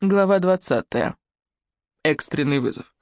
Глава 20. Экстренный вызов.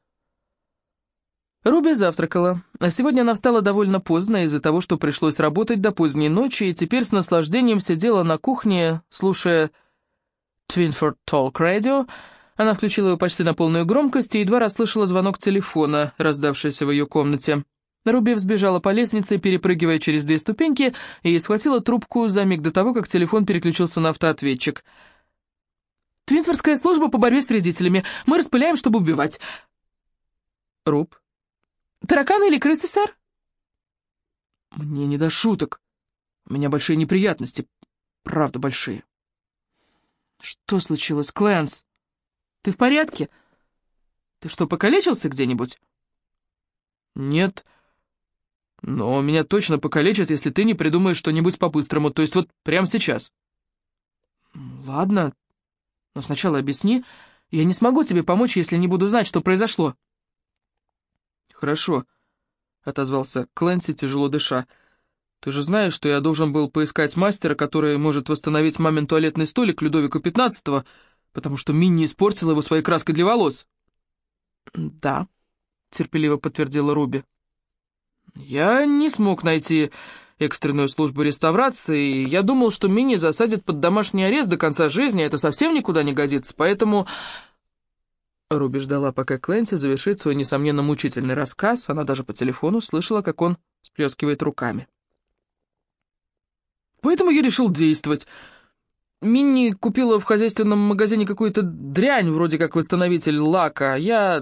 Руби завтракала, а сегодня она встала довольно поздно из-за того, что пришлось работать до поздней ночи, и теперь с наслаждением сидела на кухне, слушая Twinford Talk Radio. Она включила его почти на полную громкость и едва расслышала звонок телефона, раздавшийся в ее комнате. Руби взбежала по лестнице, перепрыгивая через 2 ступеньки, и схватила трубку за миг до того, как телефон переключился на автоответчик. «Твинфордская служба по борьбе с вредителями. Мы распыляем, чтобы убивать». «Руб?» «Тараканы или крысы, сэр?» «Мне не до шуток. У меня большие неприятности. Правда, большие». «Что случилось, Клэнс? Ты в порядке? Ты что, покалечился где-нибудь?» «Нет, но меня точно покалечат, если ты не придумаешь что-нибудь по-быстрому, то есть вот прямо сейчас». «Ладно, но сначала объясни. Я не смогу тебе помочь, если не буду знать, что произошло». «Хорошо», — отозвался Клэнси, тяжело дыша. «Ты же знаешь, что я должен был поискать мастера, который может восстановить мамин туалетный столик Людовика XV, потому что Минни испортила его своей краской для волос». «Да», — терпеливо подтвердила Руби. «Я не смог найти экстренную службу реставрации, и я думал, что Минни засадят под домашний арест до конца жизни, а это совсем никуда не годится, поэтому...» Руби ждала, пока Клэнси завершит свой, несомненно, мучительный рассказ. Она даже по телефону слышала, как он сплескивает руками. «Поэтому я решил действовать. Минни купила в хозяйственном магазине какую-то дрянь, вроде как восстановитель лака. Я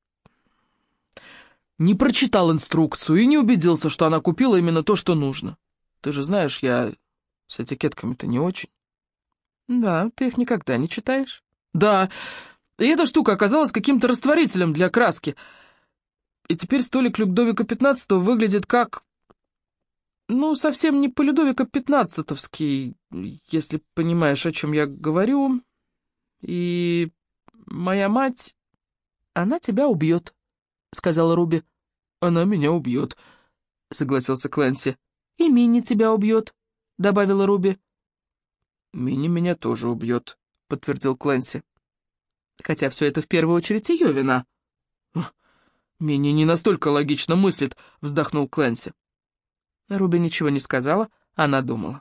не прочитал инструкцию и не убедился, что она купила именно то, что нужно. Ты же знаешь, я с этикетками-то не очень». «Да, ты их никогда не читаешь». «Да, и эта штука оказалась каким-то растворителем для краски. И теперь столик Людовика XV выглядит как... Ну, совсем не по-Людовика XV-овски, если понимаешь, о чем я говорю. И моя мать... Она тебя убьет», — сказала Руби. «Она меня убьет», — согласился Клэнси. «И Минни тебя убьет», — добавила Руби. «Минни меня тоже убьет», — подтвердил Клэнси. «Хотя все это в первую очередь ее вина». «Минни не настолько логично мыслит», — вздохнул Клэнси. Руби ничего не сказала, она думала.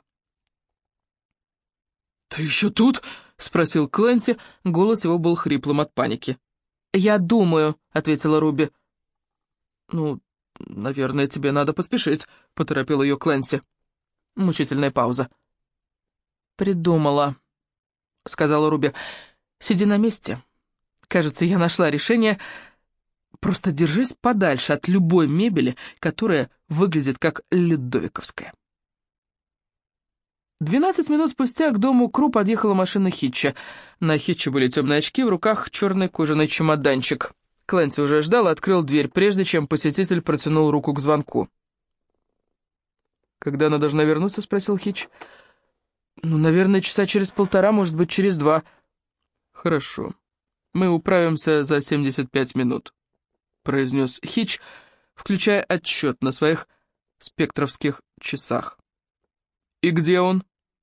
«Ты еще тут?» — спросил Клэнси, голос его был хриплым от паники. «Я думаю», — ответила Руби. «Ну, наверное, тебе надо поспешить», — поторопил ее Клэнси. Мучительная пауза. «Придумала», — сказала Руби. «Сиди на месте. Кажется, я нашла решение. Просто держись подальше от любой мебели, которая выглядит как людовиковская». 12 минут спустя к дому Кру подъехала машина Хитча. На Хитче были темные очки, в руках черный кожаный чемоданчик. Клэнси уже ждал и открыл дверь, прежде чем посетитель протянул руку к звонку. «Когда она должна вернуться?» — спросил Хитч. «Ну, наверное, часа через 1,5, может быть, через 2». «Хорошо. Мы управимся за 75 минут», — произнес Хитч, включая отсчет на своих спектровских часах. «И где он?»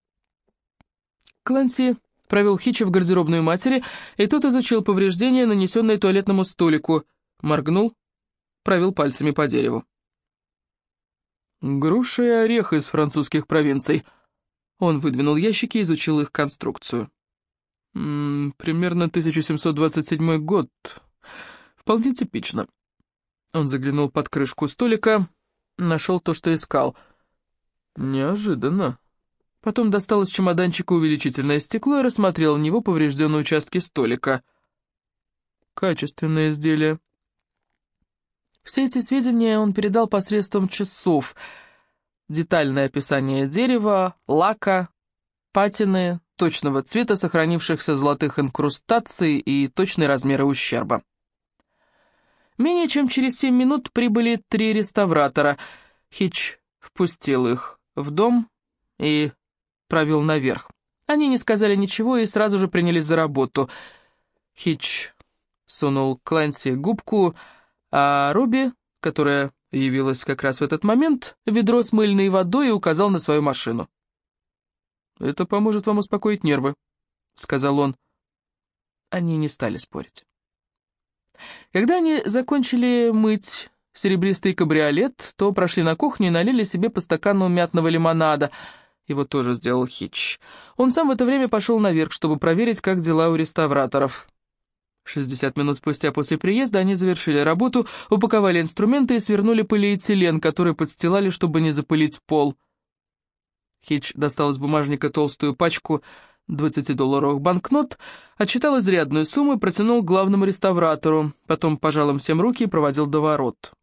Клэнси провел Хитча в гардеробную матери, и тот изучил повреждения, нанесенные туалетному столику, моргнул, провел пальцами по дереву. «Груша и орех из французских провинций». Он выдвинул ящики и изучил их конструкцию. «Примерно 1727 год. Вполне типично». Он заглянул под крышку столика, нашел то, что искал. «Неожиданно». Потом достал из чемоданчика увеличительное стекло и рассмотрел в него поврежденные участки столика. Качественное изделие. Все эти сведения он передал посредством часов. Детальное описание дерева, лака, патины, точного цвета сохранившихся золотых инкрустаций и точные размеры ущерба. Менее чем через 7 минут прибыли 3 реставратора. Хитч впустил их в дом и провел наверх. Они не сказали ничего и сразу же принялись за работу. Хитч сунул Клэнси губку, а Руби, которая явилась как раз в этот момент, ведро с мыльной водой и указал на свою машину. «Это поможет вам успокоить нервы», — сказал он. Они не стали спорить. Когда они закончили мыть серебристый кабриолет, то прошли на кухню и налили себе по стакану мятного лимонада. Его тоже сделал Хитч. Он сам в это время пошел наверх, чтобы проверить, как дела у реставраторов. 60 минут спустя после приезда они завершили работу, упаковали инструменты и свернули полиэтилен, который подстилали, чтобы не запылить пол. Хитч достал из бумажника толстую пачку 20-долларовых банкнот, отсчитал изрядную сумму и протянул к главному реставратору, потом пожал им всем руки и проводил до ворот.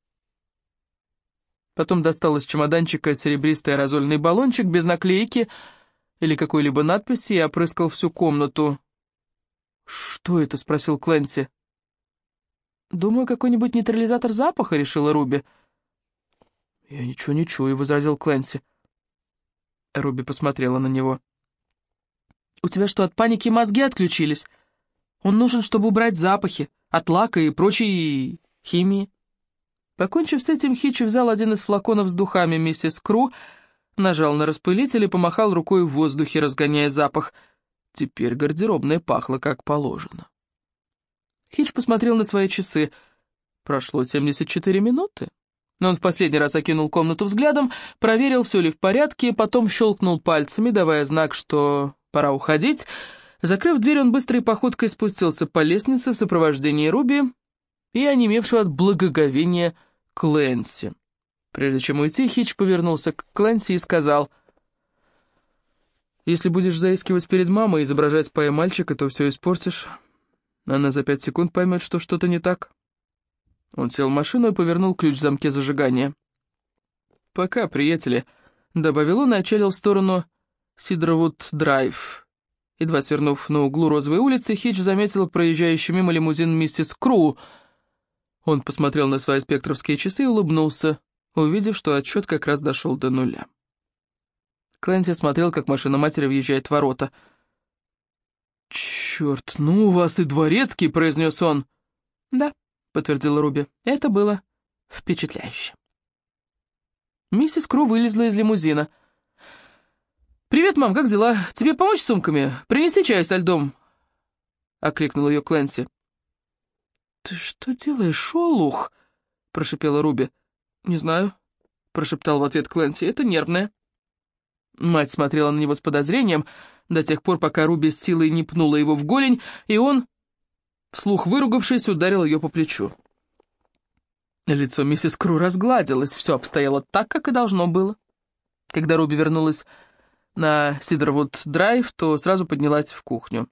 Потом достал из чемоданчика серебристый аэрозольный баллончик без наклейки или какой-либо надписи и опрыскал всю комнату. «Что это?» — спросил Клэнси. «Думаю, какой-нибудь нейтрализатор запаха», — решила Руби. «Я ничего не чую», — возразил Клэнси. Руби посмотрела на него. «У тебя что, от паники мозги отключились? Он нужен, чтобы убрать запахи от лака и прочей химии». Покончив с этим, Хитч взял один из флаконов с духами миссис Кру, нажал на распылитель и помахал рукой в воздухе, разгоняя запах. Теперь гардеробная пахла как положено. Хитч посмотрел на свои часы. Прошло 74 минуты. Но он в последний раз окинул комнату взглядом, проверил, все ли в порядке, потом щелкнул пальцами, давая знак, что пора уходить. Закрыв дверь, он быстрой походкой спустился по лестнице в сопровождении Руби и онемевшего от благоговения Клэнси. Прежде чем уйти, Хитч повернулся к Клэнси и сказал: «Если будешь заискивать перед мамой и изображать пая-мальчика, то все испортишь. Она за 5 секунд поймет, что что-то не так». Он сел в машину и повернул ключ в замке зажигания. «Пока, приятели», — добавил он и отчалил в сторону Сидервуд-драйв. Едва свернув на углу Розовой улицы, Хитч заметил проезжающий мимо лимузин миссис Кру. Он посмотрел на свои спектровские часы и улыбнулся, увидев, что отсчет как раз дошел до 0. Клэнси смотрел, как машина матери въезжает в ворота. «Черт, ну у вас и дворецкий», — произнес он. «Да», — подтвердила Руби, — «это было впечатляюще». Миссис Кру вылезла из лимузина. «Привет, мам, как дела? Тебе помочь с сумками? Принесли чаю со льдом?» — окликнул ее Клэнси. «Ты что делаешь, олух?» — прошипела Руби. «Не знаю», — прошептал в ответ Клэнси, — «это нервное». Мать смотрела на него с подозрением до тех пор, пока Руби с силой не пнула его в голень, и он, вслух выругавшись, ударил ее по плечу. Лицо миссис Кру разгладилось, все обстояло так, как и должно было. Когда Руби вернулась на Сидервуд-драйв, то сразу поднялась в кухню.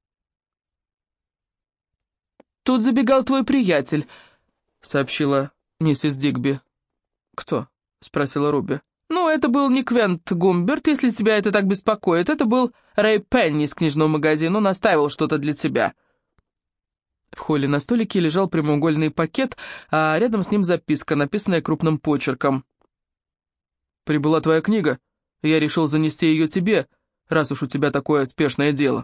«Тут забегал твой приятель», — сообщила миссис Дигби. «Кто?» — спросила Руби. «Ну, это был не Квент Гумберт, если тебя это так беспокоит. Это был Рэй Пенни из книжного магазина, он оставил что-то для тебя». В холле на столике лежал прямоугольный пакет, а рядом с ним записка, написанная крупным почерком. «Прибыла твоя книга. Я решил занести ее тебе, раз уж у тебя такое спешное дело».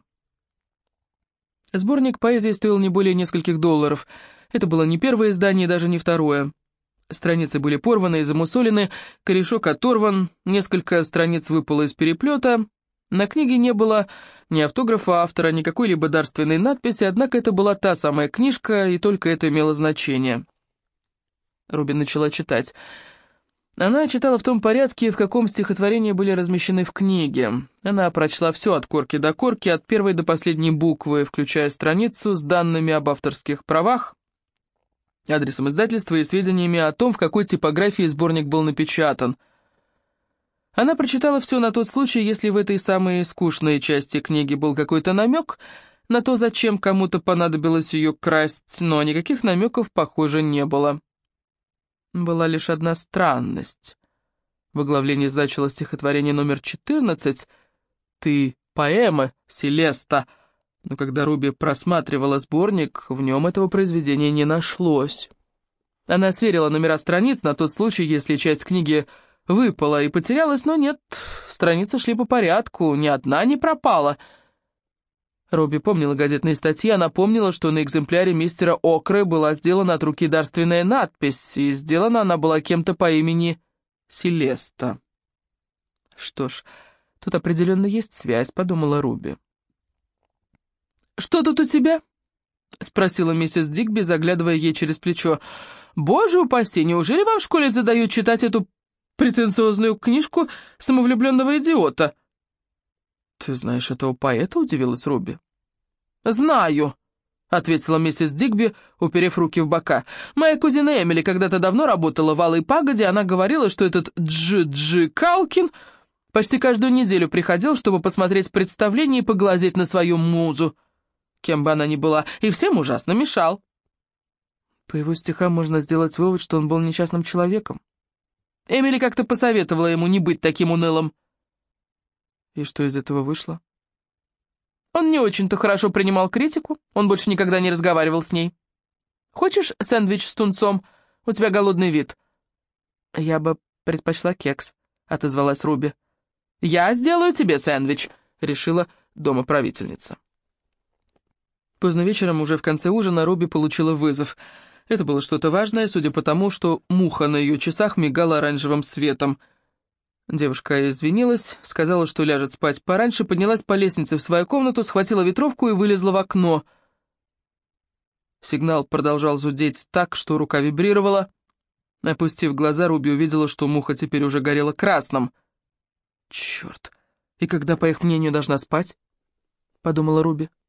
Сборник поэзии стоил не более нескольких $. Это было не первое издание и даже не второе. Страницы были порваны и замусолены, корешок оторван, несколько страниц выпало из переплета. На книге не было ни автографа автора, ни какой-либо дарственной надписи, однако это была та самая книжка, и только это имело значение. Руби начала читать. Она читала в том порядке, в каком стихотворения были размещены в книге. Она прочла все от корки до корки, от первой до последней буквы, включая страницу с данными об авторских правах, адресом издательства и сведениями о том, в какой типографии сборник был напечатан. Она прочитала все на тот случай, если в этой самой скучной части книги был какой-то намек на то, зачем кому-то понадобилось ее красть, но никаких намеков, похоже, не было. Была лишь одна странность. В оглавлении значилось стихотворение номер 14 «Ты поэма, Селеста», но когда Руби просматривала сборник, в нем этого произведения не нашлось. Она сверила номера страниц на тот случай, если часть книги выпала и потерялась, но нет, страницы шли по порядку, ни одна не пропала. Руби помнила газетные статьи, она помнила, что на экземпляре мистера Окры была сделана от руки дарственная надпись, и сделана она была кем-то по имени Селеста. «Что ж, тут определенно есть связь», — подумала Руби. «Что тут у тебя?» — спросила миссис Дигби, заглядывая ей через плечо. «Боже упаси, неужели вам в школе задают читать эту претенциозную книжку самовлюбленного идиота?» «Ты знаешь этого поэта?» — удивилась Руби. «Знаю», — ответила миссис Дигби, уперев руки в бока. «Моя кузина Эмили когда-то давно работала в Алой Пагоде, она говорила, что этот Джи Калкин почти каждую неделю приходил, чтобы посмотреть представление и поглазеть на свою музу, кем бы она ни была, и всем ужасно мешал». По его стихам можно сделать вывод, что он был несчастным человеком. Эмили как-то посоветовала ему не быть таким унылым. И что из этого вышло? Он не очень-то хорошо принимал критику, он больше никогда не разговаривал с ней. «Хочешь сэндвич с тунцом? У тебя голодный вид». «Я бы предпочла кекс», — отозвалась Руби. «Я сделаю тебе сэндвич», — решила домоправительница. Поздно вечером, уже в конце ужина, Руби получила вызов. Это было что-то важное, судя по тому, что муха на ее часах мигала оранжевым светом. Девушка извинилась, сказала, что ляжет спать пораньше, поднялась по лестнице в свою комнату, схватила ветровку и вылезла в окно. Сигнал продолжал зудеть так, что рука вибрировала. Опустив глаза, Руби увидела, что муха теперь уже горела красным. «Черт! И когда, по их мнению, должна спать?» — подумала Руби.